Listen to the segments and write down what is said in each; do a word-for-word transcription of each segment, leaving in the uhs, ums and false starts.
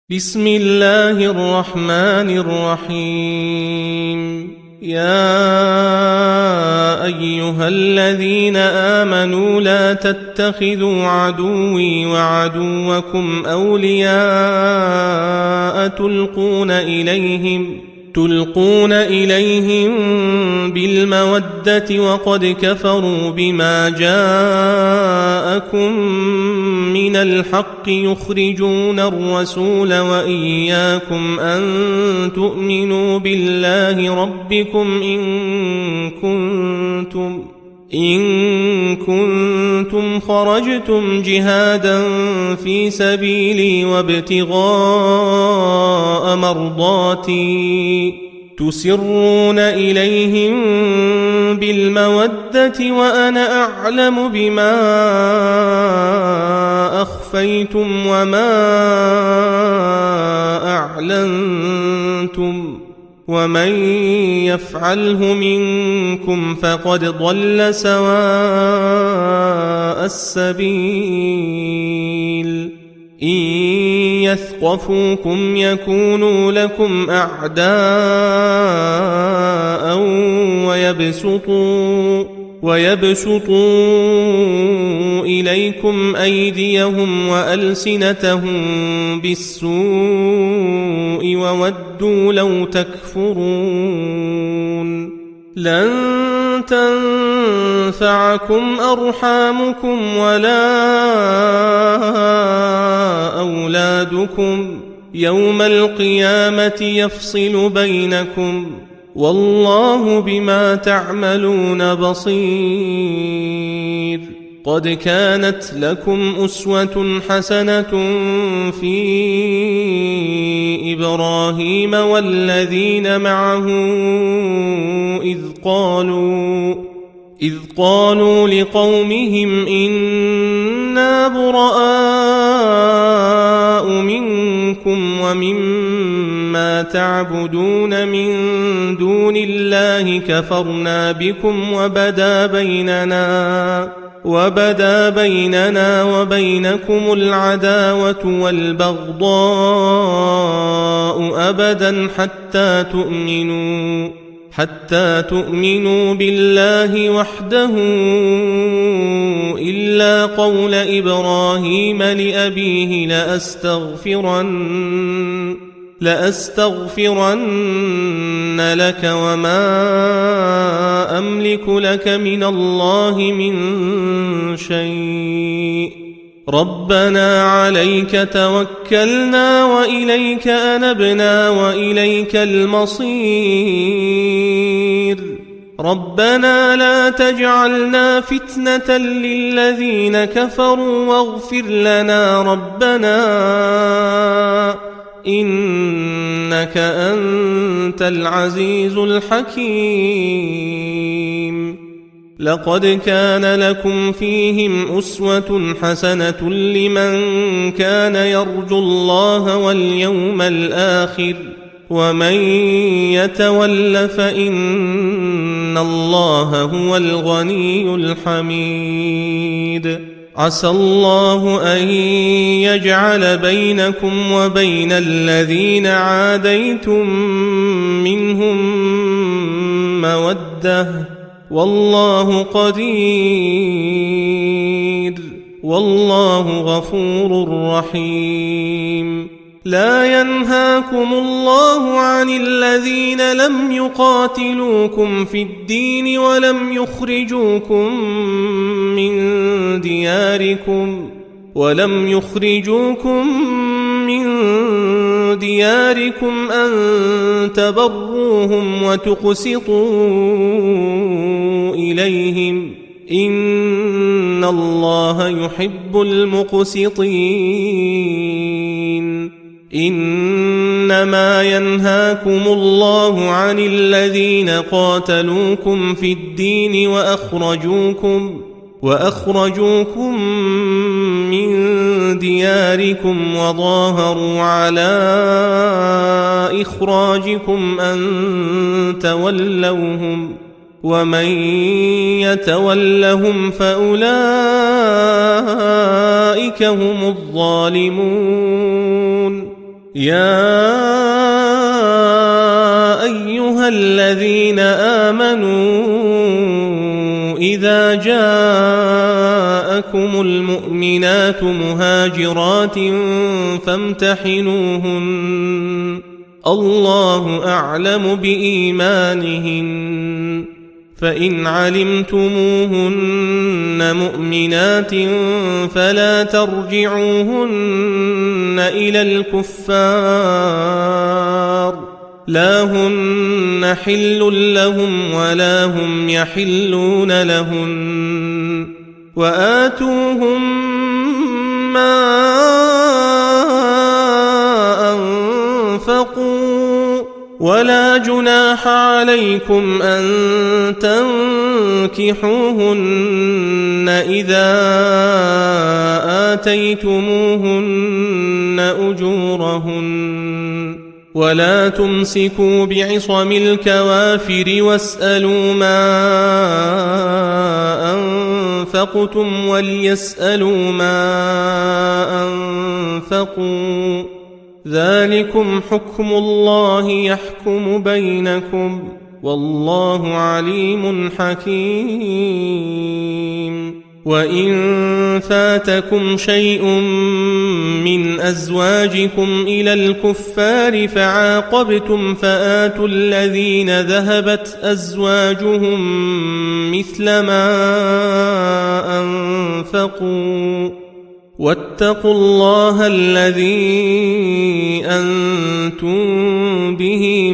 بسم الله الرحمن الرحيم. يا أيها الذين آمنوا لا تتخذوا عدوي وعدوكم أولياء تلقون إليهم تلقون إليهم بالمودة وقد كفروا بما جاءكم من الحق يخرجون الرسول وإياكم أن تؤمنوا بالله ربكم إن كنتم إن كنتم خرجتم جهادا في سبيلي وابتغاء مرضاتي تسرون إليهم بالمودة وأنا أعلم بما أخفيتم وما أعلنتم ومن يفعله منكم فقد ضل سواء السبيل. إن يثقفوكم يكونوا لكم أعداء ويبسطوا ويبسطوا إليكم أيديهم وألسنتهم بالسوء وودوا لو تكفرون. لن تنفعكم أرحامكم ولا أولادكم يوم القيامة يفصل بينكم والله بما تعملون بصير. قد كانت لكم أسوة حسنة في إبراهيم والذين معه إذ قالوا إذ قالوا لقومهم إنا براء منكم ومما تعبدون من دون الله كفرنا بكم وبدا بيننا وبدا بيننا وبينكم العداوة والبغضاء أبدا حتى تؤمنوا حتى تؤمنوا بالله وحده إلا قول إبراهيم لأبيه لأستغفرن لأستغفرن لك وما أملك لك من الله من شيء ربنا عليك توكلنا وإليك أنبنا وإليك المصير. ربنا لا تجعلنا فتنة للذين كفروا واغفر لنا ربنا إنك أنت العزيز الحكيم. لقد كان لكم فيهم أسوة حسنة لمن كان يرجو الله واليوم الآخر ومن يتول فإن الله هو الغني الحميد. عسى الله أن يجعل بينكم وبين الذين عاديتم منهم مودة والله قدير والله غفور رحيم. لا ينهاكم الله عن الذين لم يقاتلوكم في الدين ولم يخرجوكم من دياركم ولم يخرجوكم من دياركم أن تبروهم وتقسطوا إليهم إن الله يحب المقسطين. إنما ينهاكم الله عن الذين قاتلوكم في الدين وأخرجوكم وأخرجوكم من دياركم وظاهروا على إخراجكم أن تولوهم ومن يتولهم فأولئك هم الظالمون. يا أيها الذين آمنوا إذا جاءكم المؤمنات مهاجرات فامتحنوهن الله أعلم بإيمانهن فإن علمتموهن مؤمنات فلا ترجعوهن إلى الكفار لا هن حل لهم ولا هم يحلون لهن وآتوهم ما أنفقوا ولا جناح عليكم أن تنكحوهن إذا آتيتموهن أجورهن ولا تمسكوا بعصم الكوافر واسألوا ما أنفقتم وليسألوا ما أنفقوا ذلكم حكم الله يحكم بينكم والله عليم حكيم وإن فاتكم شيء من أزواجكم إلى الكفار فعاقبتم فآتوا الذين ذهبت أزواجهم مثل ما أنفقوا واتقوا الله الذي أنتم به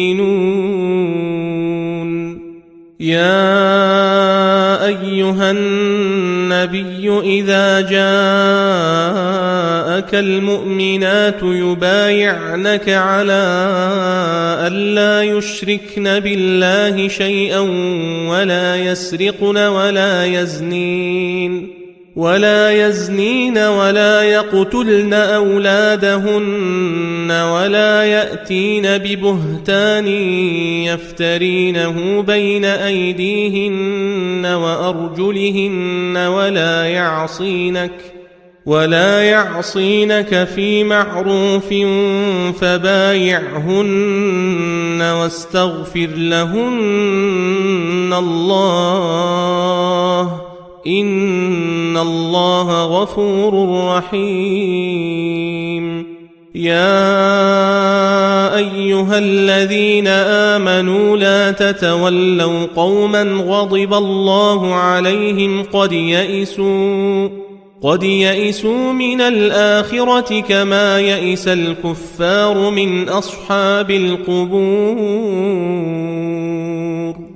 مؤمنون يا أيها النبي إذا جاءك المؤمنات يبايعنك على ألا يشركن بالله شيئا ولا يسرقن ولا يزنين ولا يزنين ولا يقتلن أولادهن ولا يأتين ببهتان يفترينه بين أيديهن وأرجلهن ولا يعصينك ولا يعصينك في معروف فبايعهن واستغفر لهن الله إن الله غفور رحيم يا أيها الذين آمنوا لا تتولوا قوما غضب الله عليهم قد يئسوا قد يئسوا من الآخرة كما يئس الكفار من أصحاب القبور